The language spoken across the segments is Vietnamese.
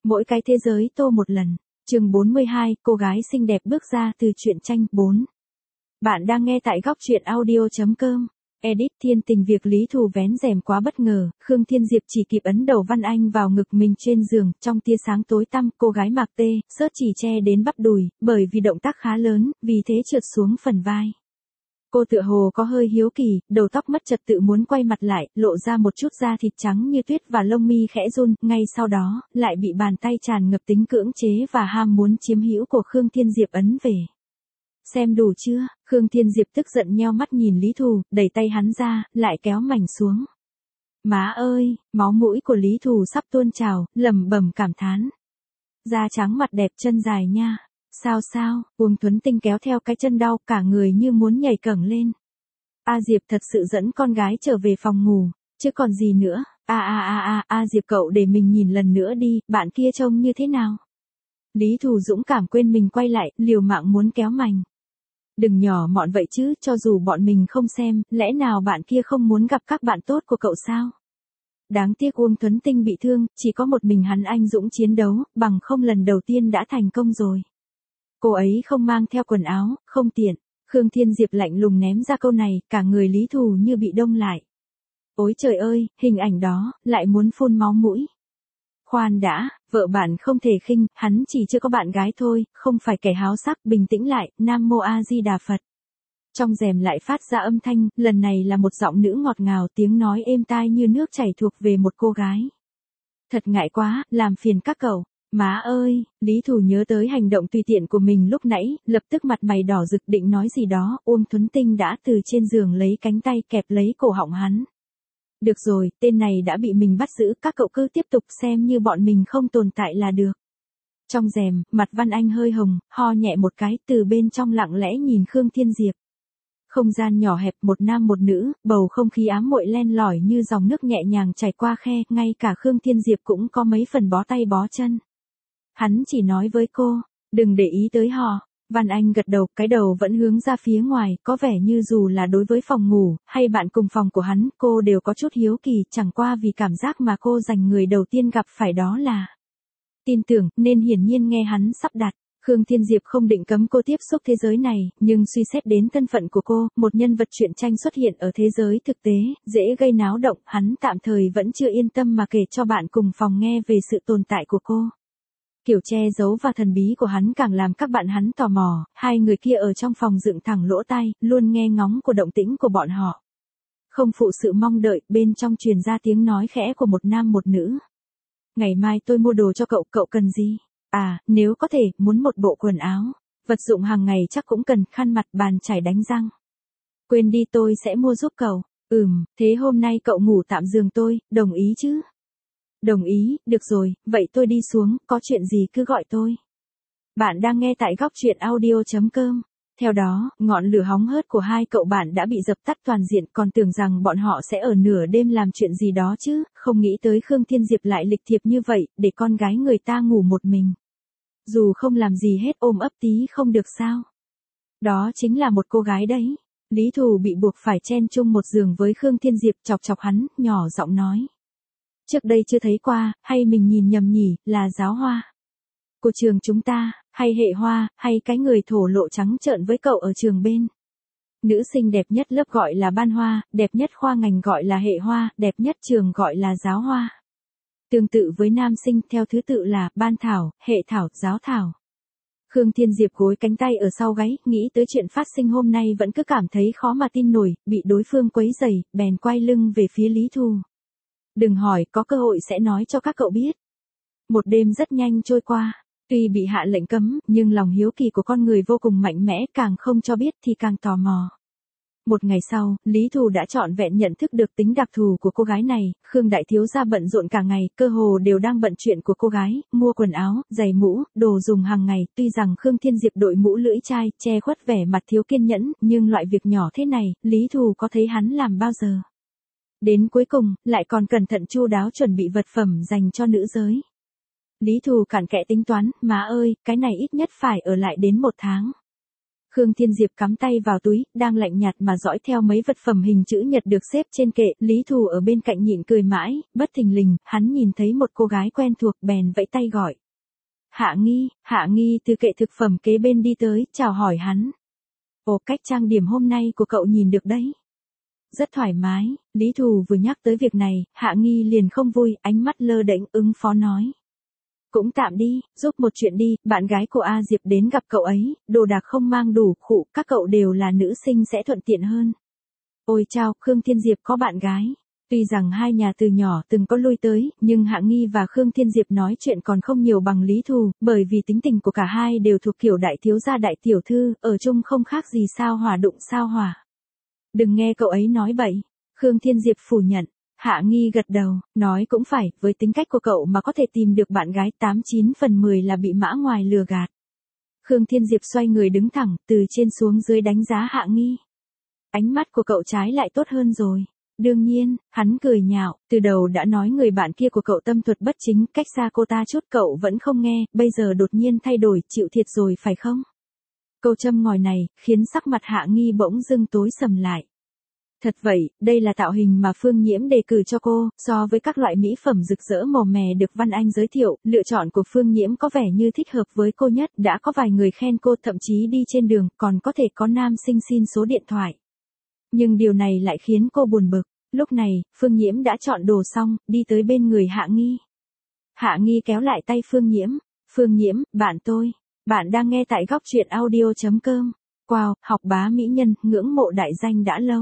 Mỗi cái thế giới tô một lần. Chương 42, cô gái xinh đẹp bước ra từ truyện tranh 4. Bạn đang nghe tại góc truyện audio.com. Edit Thiên Tình. Việc Lý Thù vén rèm quá bất ngờ, Khương Thiên Diệp chỉ kịp ấn đầu Văn Anh vào ngực mình trên giường, trong tia sáng tối tăm, cô gái mặc tê, sớt chỉ che đến bắp đùi, bởi vì động tác khá lớn, vì thế trượt xuống phần vai. Cô tựa hồ có hơi hiếu kỳ, đầu tóc mất trật tự muốn quay mặt lại, lộ ra một chút da thịt trắng như tuyết và lông mi khẽ run, ngay sau đó, lại bị bàn tay tràn ngập tính cưỡng chế và ham muốn chiếm hữu của Khương Thiên Diệp ấn về. Xem đủ chưa? Khương Thiên Diệp tức giận nheo mắt nhìn Lý Thù, đẩy tay hắn ra, lại kéo mảnh xuống. Má ơi, máu mũi của Lý Thù sắp tuôn trào, lẩm bẩm cảm thán. Da trắng mặt đẹp chân dài nha. Sao, Uông Thuấn Tinh kéo theo cái chân đau, cả người như muốn nhảy cẫng lên. A Diệp thật sự dẫn con gái trở về phòng ngủ, chứ còn gì nữa. Diệp cậu để mình nhìn lần nữa đi, bạn kia trông như thế nào? Lý Thù dũng cảm quên mình quay lại, liều mạng muốn kéo mảnh. Đừng nhỏ mọn vậy chứ, cho dù bọn mình không xem, lẽ nào bạn kia không muốn gặp các bạn tốt của cậu sao? Đáng tiếc Uông Thuấn Tinh bị thương, chỉ có một mình hắn anh dũng chiến đấu, bằng không lần đầu tiên đã thành công rồi. Cô ấy không mang theo quần áo, không tiện. Khương Thiên Diệp lạnh lùng ném ra câu này, cả người Lý Thù như bị đông lại. Ôi trời ơi, hình ảnh đó, lại muốn phun máu mũi. Khoan đã, vợ bạn không thể khinh, hắn chỉ chưa có bạn gái thôi, không phải kẻ háo sắc, bình tĩnh lại, Nam Mô A Di Đà Phật. Trong rèm lại phát ra âm thanh, lần này là một giọng nữ ngọt ngào, tiếng nói êm tai như nước chảy thuộc về một cô gái. Thật ngại quá, làm phiền các cậu. Má ơi, Lý Thù nhớ tới hành động tùy tiện của mình lúc nãy, lập tức mặt mày đỏ rực định nói gì đó, Uông Thuấn Tinh đã từ trên giường lấy cánh tay kẹp lấy cổ họng hắn. Được rồi, tên này đã bị mình bắt giữ, các cậu cứ tiếp tục xem như bọn mình không tồn tại là được. Trong rèm, mặt Văn Anh hơi hồng, ho nhẹ một cái, từ bên trong lặng lẽ nhìn Khương Thiên Diệp. Không gian nhỏ hẹp, một nam một nữ, bầu không khí ám muội len lỏi như dòng nước nhẹ nhàng chảy qua khe, ngay cả Khương Thiên Diệp cũng có mấy phần bó tay bó chân. Hắn chỉ nói với cô, đừng để ý tới họ. Văn Anh gật đầu, cái đầu vẫn hướng ra phía ngoài, có vẻ như dù là đối với phòng ngủ, hay bạn cùng phòng của hắn, cô đều có chút hiếu kỳ, chẳng qua vì cảm giác mà cô dành người đầu tiên gặp phải đó là tin tưởng, nên hiển nhiên nghe hắn sắp đặt. Khương Thiên Diệp không định cấm cô tiếp xúc thế giới này, nhưng suy xét đến thân phận của cô, một nhân vật truyện tranh xuất hiện ở thế giới thực tế, dễ gây náo động, hắn tạm thời vẫn chưa yên tâm mà kể cho bạn cùng phòng nghe về sự tồn tại của cô. Kiểu che giấu và thần bí của hắn càng làm các bạn hắn tò mò, hai người kia ở trong phòng dựng thẳng lỗ tai, luôn nghe ngóng của động tĩnh của bọn họ. Không phụ sự mong đợi, bên trong truyền ra tiếng nói khẽ của một nam một nữ. Ngày mai tôi mua đồ cho cậu, cậu cần gì? Nếu có thể, muốn một bộ quần áo. Vật dụng hàng ngày chắc cũng cần, khăn mặt, bàn chải đánh răng. Quên đi, tôi sẽ mua giúp cậu. Thế hôm nay cậu ngủ tạm giường tôi, đồng ý chứ? Đồng ý, được rồi, vậy tôi đi xuống, có chuyện gì cứ gọi tôi. Bạn đang nghe tại góc truyện audio.com. Theo đó, ngọn lửa hóng hớt của hai cậu bạn đã bị dập tắt toàn diện, còn tưởng rằng bọn họ sẽ ở nửa đêm làm chuyện gì đó chứ, không nghĩ tới Khương Thiên Diệp lại lịch thiệp như vậy, để con gái người ta ngủ một mình. Dù không làm gì hết, ôm ấp tí không được sao. Đó chính là một cô gái đấy. Lý Thù bị buộc phải chen chung một giường với Khương Thiên Diệp, chọc chọc hắn, nhỏ giọng nói. Trước đây chưa thấy qua, hay mình nhìn nhầm nhỉ, là giáo hoa của trường chúng ta, hay hệ hoa, hay cái người thổ lộ trắng trợn với cậu ở trường bên. Nữ sinh đẹp nhất lớp gọi là ban hoa, đẹp nhất khoa ngành gọi là hệ hoa, đẹp nhất trường gọi là giáo hoa. Tương tự với nam sinh theo thứ tự là ban thảo, hệ thảo, giáo thảo. Khương Thiên Diệp gối cánh tay ở sau gáy, nghĩ tới chuyện phát sinh hôm nay vẫn cứ cảm thấy khó mà tin nổi, bị đối phương quấy rầy, bèn quay lưng về phía Lý Thù. Đừng hỏi, có cơ hội sẽ nói cho các cậu biết. Một đêm rất nhanh trôi qua, tuy bị hạ lệnh cấm, nhưng lòng hiếu kỳ của con người vô cùng mạnh mẽ, càng không cho biết thì càng tò mò. Một ngày sau, Lý Thù đã trọn vẹn nhận thức được tính đặc thù của cô gái này, Khương đại thiếu gia bận rộn cả ngày, cơ hồ đều đang bận chuyện của cô gái, mua quần áo, giày mũ, đồ dùng hàng ngày, tuy rằng Khương Thiên Diệp đội mũ lưỡi chai, che khuất vẻ mặt thiếu kiên nhẫn, nhưng loại việc nhỏ thế này, Lý Thù có thấy hắn làm bao giờ. Đến cuối cùng, lại còn cẩn thận chu đáo chuẩn bị vật phẩm dành cho nữ giới. Lý Thù cặn kẽ tính toán, má ơi, cái này ít nhất phải ở lại đến 1 tháng. Khương Thiên Diệp cắm tay vào túi, đang lạnh nhạt mà dõi theo mấy vật phẩm hình chữ nhật được xếp trên kệ, Lý Thù ở bên cạnh nhịn cười mãi, bất thình lình, hắn nhìn thấy một cô gái quen thuộc bèn vẫy tay gọi. Hạ Nghi từ kệ thực phẩm kế bên đi tới, chào hỏi hắn. Ồ, cách trang điểm hôm nay của cậu nhìn được đấy. Rất thoải mái, Lý Thù vừa nhắc tới việc này, Hạ Nghi liền không vui, ánh mắt lơ đễnh ứng phó nói. Cũng tạm đi, giúp một chuyện đi, bạn gái của A Diệp đến gặp cậu ấy, đồ đạc không mang đủ, khụ, các cậu đều là nữ sinh sẽ thuận tiện hơn. Ôi chao, Khương Thiên Diệp có bạn gái. Tuy rằng hai nhà từ nhỏ từng có lui tới, nhưng Hạ Nghi và Khương Thiên Diệp nói chuyện còn không nhiều bằng Lý Thù, bởi vì tính tình của cả hai đều thuộc kiểu đại thiếu gia đại tiểu thư, ở chung không khác gì sao hỏa đụng sao hỏa. Đừng nghe cậu ấy nói bậy. Khương Thiên Diệp phủ nhận. Hạ Nghi gật đầu, nói cũng phải, với tính cách của cậu mà có thể tìm được bạn gái 89 phần 10 là bị mã ngoài lừa gạt. Khương Thiên Diệp xoay người đứng thẳng, từ trên xuống dưới đánh giá Hạ Nghi. Ánh mắt của cậu trái lại tốt hơn rồi. Đương nhiên, hắn cười nhạo, từ đầu đã nói người bạn kia của cậu tâm thuật bất chính, cách xa cô ta chút cậu vẫn không nghe, bây giờ đột nhiên thay đổi, chịu thiệt rồi phải không? Câu châm ngòi này, khiến sắc mặt Hạ Nghi bỗng dưng tối sầm lại. Thật vậy, đây là tạo hình mà Phương Nhiễm đề cử cho cô, so với các loại mỹ phẩm rực rỡ màu mè được Văn Anh giới thiệu, lựa chọn của Phương Nhiễm có vẻ như thích hợp với cô nhất, đã có vài người khen cô, thậm chí đi trên đường, còn có thể có nam sinh xin số điện thoại. Nhưng điều này lại khiến cô buồn bực, lúc này, Phương Nhiễm đã chọn đồ xong, đi tới bên người Hạ Nghi. Hạ Nghi kéo lại tay Phương Nhiễm, bạn tôi, bạn đang nghe tại góc truyện audio.com. Wow, học bá mỹ nhân, ngưỡng mộ đại danh đã lâu.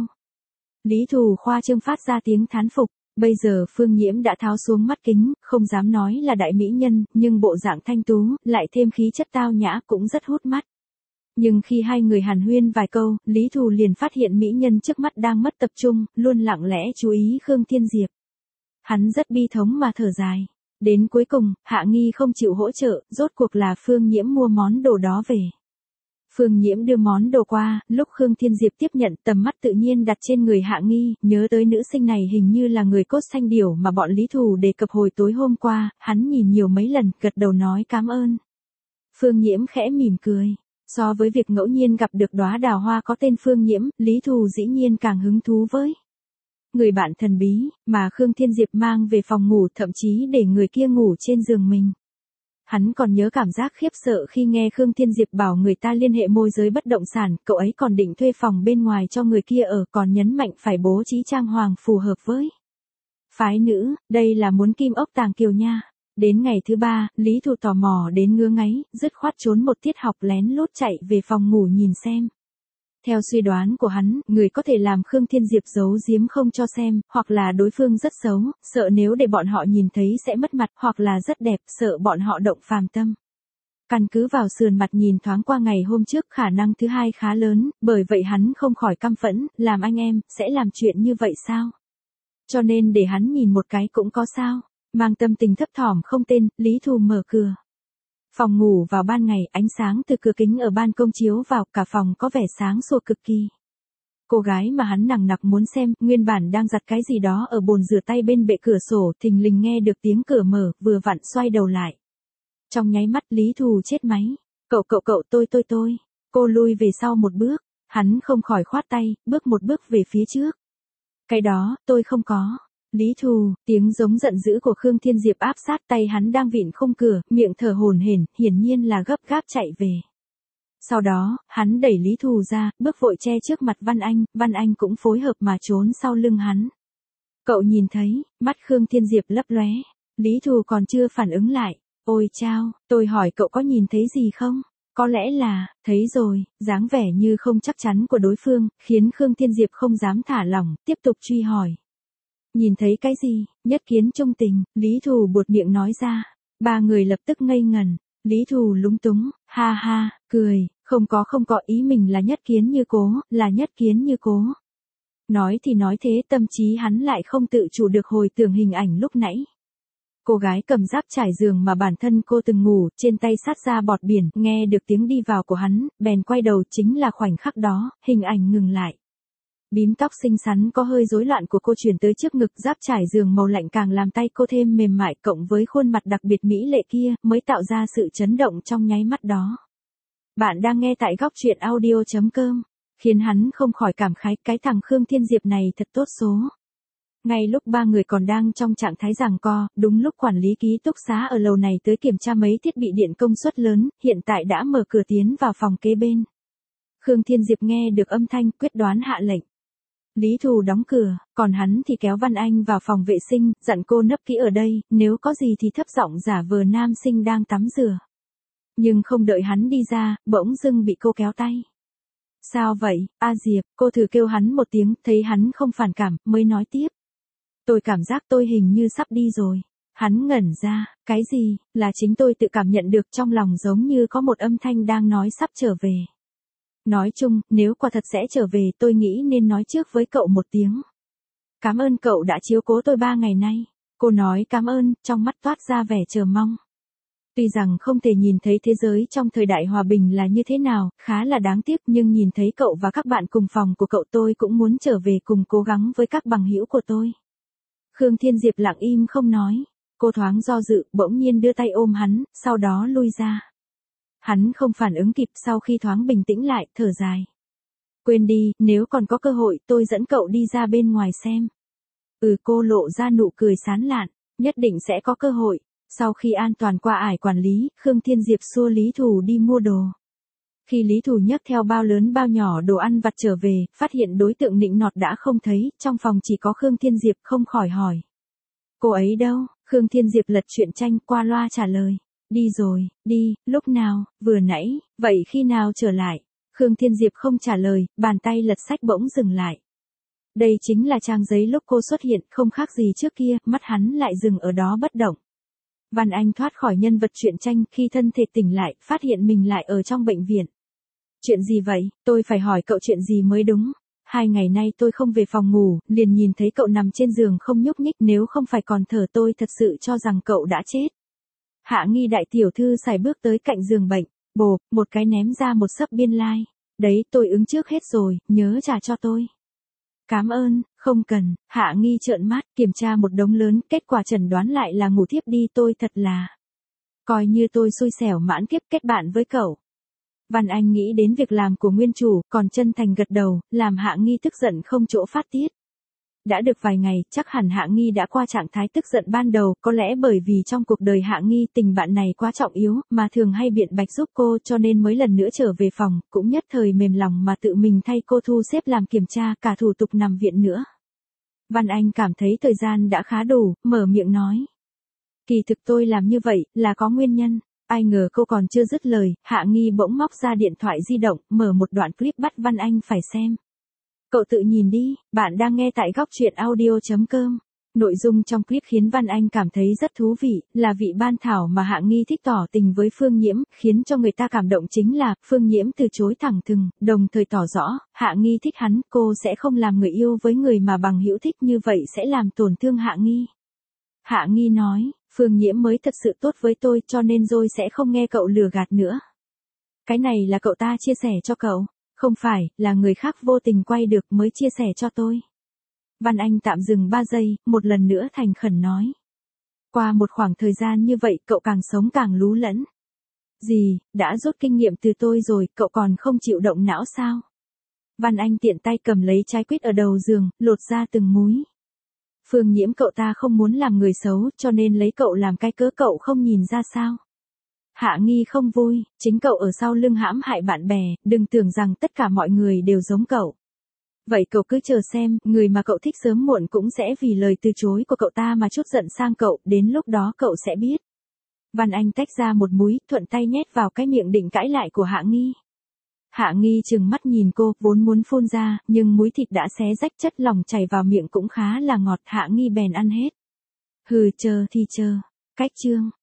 Lý Thù khoa trương phát ra tiếng thán phục, bây giờ Phương Nhiễm đã tháo xuống mắt kính, không dám nói là đại mỹ nhân, nhưng bộ dạng thanh tú, lại thêm khí chất tao nhã cũng rất hút mắt. Nhưng khi hai người hàn huyên vài câu, Lý Thù liền phát hiện mỹ nhân trước mắt đang mất tập trung, luôn lặng lẽ chú ý Khương Thiên Diệp. Hắn rất bi thống mà thở dài. Đến cuối cùng, Hạ Nghi không chịu hỗ trợ, rốt cuộc là Phương Nhiễm mua món đồ đó về. Phương Nhiễm đưa món đồ qua, lúc Khương Thiên Diệp tiếp nhận, tầm mắt tự nhiên đặt trên người Hạ Nghi, nhớ tới nữ sinh này hình như là người cốt xanh điểu mà bọn Lý Thù đề cập hồi tối hôm qua, hắn nhìn nhiều mấy lần, gật đầu nói cảm ơn. Phương Nhiễm khẽ mỉm cười. So với việc ngẫu nhiên gặp được đóa đào hoa có tên Phương Nhiễm, Lý Thù dĩ nhiên càng hứng thú với người bạn thần bí, mà Khương Thiên Diệp mang về phòng ngủ, thậm chí để người kia ngủ trên giường mình. Hắn còn nhớ cảm giác khiếp sợ khi nghe Khương Thiên Diệp bảo người ta liên hệ môi giới bất động sản, cậu ấy còn định thuê phòng bên ngoài cho người kia ở, còn nhấn mạnh phải bố trí trang hoàng phù hợp với phái nữ, đây là muốn kim ốc tàng kiều nha. Đến ngày thứ 3, Lý Thù tò mò đến ngứa ngáy, dứt khoát trốn một tiết học lén lút chạy về phòng ngủ nhìn xem. Theo suy đoán của hắn, người có thể làm Khương Thiên Diệp giấu giếm không cho xem, hoặc là đối phương rất xấu, sợ nếu để bọn họ nhìn thấy sẽ mất mặt, hoặc là rất đẹp, sợ bọn họ động phàm tâm. Căn cứ vào sườn mặt nhìn thoáng qua ngày hôm trước, khả năng thứ hai khá lớn, bởi vậy hắn không khỏi căm phẫn, làm anh em, sẽ làm chuyện như vậy sao? Cho nên để hắn nhìn một cái cũng có sao? Mang tâm tình thấp thỏm không tên, Lý Thù mở cửa. Phòng ngủ vào ban ngày, ánh sáng từ cửa kính ở ban công chiếu vào, cả phòng có vẻ sáng sủa cực kỳ. Cô gái mà hắn nằng nặc muốn xem, nguyên bản đang giặt cái gì đó ở bồn rửa tay bên bệ cửa sổ, thình lình nghe được tiếng cửa mở, vừa vặn xoay đầu lại. Trong nháy mắt Lý Thù chết máy. Cậu, tôi. Cô lui về sau một bước, hắn không khỏi khoát tay, bước một bước về phía trước. Cái đó, tôi không có. Lý Thù, tiếng giống giận dữ của Khương Thiên Diệp áp sát, tay hắn đang vịn khung cửa, miệng thở hổn hển, hiển nhiên là gấp gáp chạy về. Sau đó, hắn đẩy Lý Thù ra, bước vội che trước mặt Văn Anh cũng phối hợp mà trốn sau lưng hắn. Cậu nhìn thấy, mắt Khương Thiên Diệp lấp lóe, Lý Thù còn chưa phản ứng lại. Ôi chao, tôi hỏi cậu có nhìn thấy gì không? Có lẽ là, thấy rồi, dáng vẻ như không chắc chắn của đối phương, khiến Khương Thiên Diệp không dám thả lỏng, tiếp tục truy hỏi. Nhìn thấy cái gì? Nhất kiến trung tình, Lý Thù buột miệng nói ra. Ba người lập tức ngây ngẩn. Lý Thù lúng túng, ha, cười, không có, ý mình là nhất kiến như cố. Nói thì nói thế, tâm trí hắn lại không tự chủ được hồi tưởng hình ảnh lúc nãy. Cô gái cầm giáp trải giường mà bản thân cô từng ngủ, trên tay sát ra bọt biển, nghe được tiếng đi vào của hắn, bèn quay đầu, chính là khoảnh khắc đó, hình ảnh ngừng lại. Bím tóc xinh xắn có hơi rối loạn của cô chuyển tới trước ngực, giáp trải giường màu lạnh càng làm tay cô thêm mềm mại, cộng với khuôn mặt đặc biệt mỹ lệ kia, mới tạo ra sự chấn động trong nháy mắt đó. Bạn đang nghe tại góc truyện audio.com, khiến hắn không khỏi cảm khái cái thằng Khương Thiên Diệp này thật tốt số. Ngay lúc ba người còn đang trong trạng thái giằng co, đúng lúc quản lý ký túc xá ở lầu này tới kiểm tra mấy thiết bị điện công suất lớn, hiện tại đã mở cửa tiến vào phòng kế bên. Khương Thiên Diệp nghe được âm thanh quyết đoán hạ lệnh. Lý Thù đóng cửa, còn hắn thì kéo Văn Anh vào phòng vệ sinh, dặn cô nấp kỹ ở đây, nếu có gì thì thấp giọng giả vờ nam sinh đang tắm rửa. Nhưng không đợi hắn đi ra, bỗng dưng bị cô kéo tay. Sao vậy, A Diệp, cô thử kêu hắn một tiếng, thấy hắn không phản cảm, mới nói tiếp. Tôi cảm giác tôi hình như sắp đi rồi. Hắn ngẩn ra, cái gì, là chính tôi tự cảm nhận được trong lòng giống như có một âm thanh đang nói sắp trở về. Nói chung, nếu quả thật sẽ trở về tôi nghĩ nên nói trước với cậu một tiếng. Cảm ơn cậu đã chiếu cố tôi 3 ngày nay. Cô nói cảm ơn, trong mắt toát ra vẻ chờ mong. Tuy rằng không thể nhìn thấy thế giới trong thời đại hòa bình là như thế nào, khá là đáng tiếc nhưng nhìn thấy cậu và các bạn cùng phòng của cậu tôi cũng muốn trở về cùng cố gắng với các bằng hữu của tôi. Khương Thiên Diệp lặng im không nói. Cô thoáng do dự, bỗng nhiên đưa tay ôm hắn, sau đó lui ra. Hắn không phản ứng kịp sau khi thoáng bình tĩnh lại, thở dài. Quên đi, nếu còn có cơ hội tôi dẫn cậu đi ra bên ngoài xem. Cô lộ ra nụ cười sán lạn, nhất định sẽ có cơ hội. Sau khi an toàn qua ải quản lý, Khương Thiên Diệp xua Lý Thù đi mua đồ. Khi Lý Thù nhấc theo bao lớn bao nhỏ đồ ăn vặt trở về, phát hiện đối tượng nịnh nọt đã không thấy, trong phòng chỉ có Khương Thiên Diệp không khỏi hỏi. Cô ấy đâu? Khương Thiên Diệp lật truyện tranh qua loa trả lời. Đi rồi, đi, lúc nào, vừa nãy, vậy khi nào trở lại? Khương Thiên Diệp không trả lời, bàn tay lật sách bỗng dừng lại. Đây chính là trang giấy lúc cô xuất hiện, không khác gì trước kia, mắt hắn lại dừng ở đó bất động. Văn Anh thoát khỏi nhân vật truyện tranh, khi thân thể tỉnh lại, phát hiện mình lại ở trong bệnh viện. Chuyện gì vậy, tôi phải hỏi cậu chuyện gì mới đúng. 2 ngày nay tôi không về phòng ngủ, liền nhìn thấy cậu nằm trên giường không nhúc nhích, nếu không phải còn thở tôi thật sự cho rằng cậu đã chết. Hạ Nghi đại tiểu thư sải bước tới cạnh giường bệnh, bộp, một cái ném ra một xấp biên lai. Đấy, tôi ứng trước hết rồi, nhớ trả cho tôi. Cảm ơn, không cần. Hạ Nghi trợn mắt, kiểm tra một đống lớn, kết quả chẩn đoán lại là ngủ thiếp đi, tôi thật là. Coi như tôi xui xẻo mãn kiếp kết bạn với cậu. Văn Anh nghĩ đến việc làm của nguyên chủ, còn chân thành gật đầu, làm Hạ Nghi tức giận không chỗ phát tiết. Đã được vài ngày, chắc hẳn Hạ Nghi đã qua trạng thái tức giận ban đầu, có lẽ bởi vì trong cuộc đời Hạ Nghi tình bạn này quá trọng yếu, mà thường hay biện bạch giúp cô cho nên mới lần nữa trở về phòng, cũng nhất thời mềm lòng mà tự mình thay cô thu xếp làm kiểm tra cả thủ tục nằm viện nữa. Văn Anh cảm thấy thời gian đã khá đủ, mở miệng nói. Kỳ thực tôi làm như vậy, là có nguyên nhân. Ai ngờ cô còn chưa dứt lời, Hạ Nghi bỗng móc ra điện thoại di động, mở một đoạn clip bắt Văn Anh phải xem. Cậu tự nhìn đi, bạn đang nghe tại góc truyện audio.com. Nội dung trong clip khiến Văn Anh cảm thấy rất thú vị, là vị ban thảo mà Hạ Nghi thích tỏ tình với Phương Nhiễm, khiến cho người ta cảm động chính là, Phương Nhiễm từ chối thẳng thừng, đồng thời tỏ rõ, Hạ Nghi thích hắn, cô sẽ không làm người yêu với người mà bằng hữu thích như vậy sẽ làm tổn thương Hạ Nghi. Hạ Nghi nói, Phương Nhiễm mới thật sự tốt với tôi cho nên rồi sẽ không nghe cậu lừa gạt nữa. Cái này là cậu ta chia sẻ cho cậu. Không phải, là người khác vô tình quay được mới chia sẻ cho tôi. Văn Anh tạm dừng 3 giây, một lần nữa thành khẩn nói. Qua một khoảng thời gian như vậy cậu càng sống càng lú lẫn. Gì, đã rút kinh nghiệm từ tôi rồi, cậu còn không chịu động não sao? Văn Anh tiện tay cầm lấy trái quýt ở đầu giường, lột ra từng múi. Phương Nhiễm cậu ta không muốn làm người xấu cho nên lấy cậu làm cái cớ, cậu không nhìn ra sao? Hạ Nghi không vui, chính cậu ở sau lưng hãm hại bạn bè, đừng tưởng rằng tất cả mọi người đều giống cậu. Vậy cậu cứ chờ xem, người mà cậu thích sớm muộn cũng sẽ vì lời từ chối của cậu ta mà chút giận sang cậu, đến lúc đó cậu sẽ biết. Văn Anh tách ra một múi, thuận tay nhét vào cái miệng định cãi lại của Hạ Nghi. Hạ Nghi trừng mắt nhìn cô, vốn muốn phun ra, nhưng múi thịt đã xé rách, chất lỏng chảy vào miệng cũng khá là ngọt, Hạ Nghi bèn ăn hết. Chờ thì chờ. Cách chương.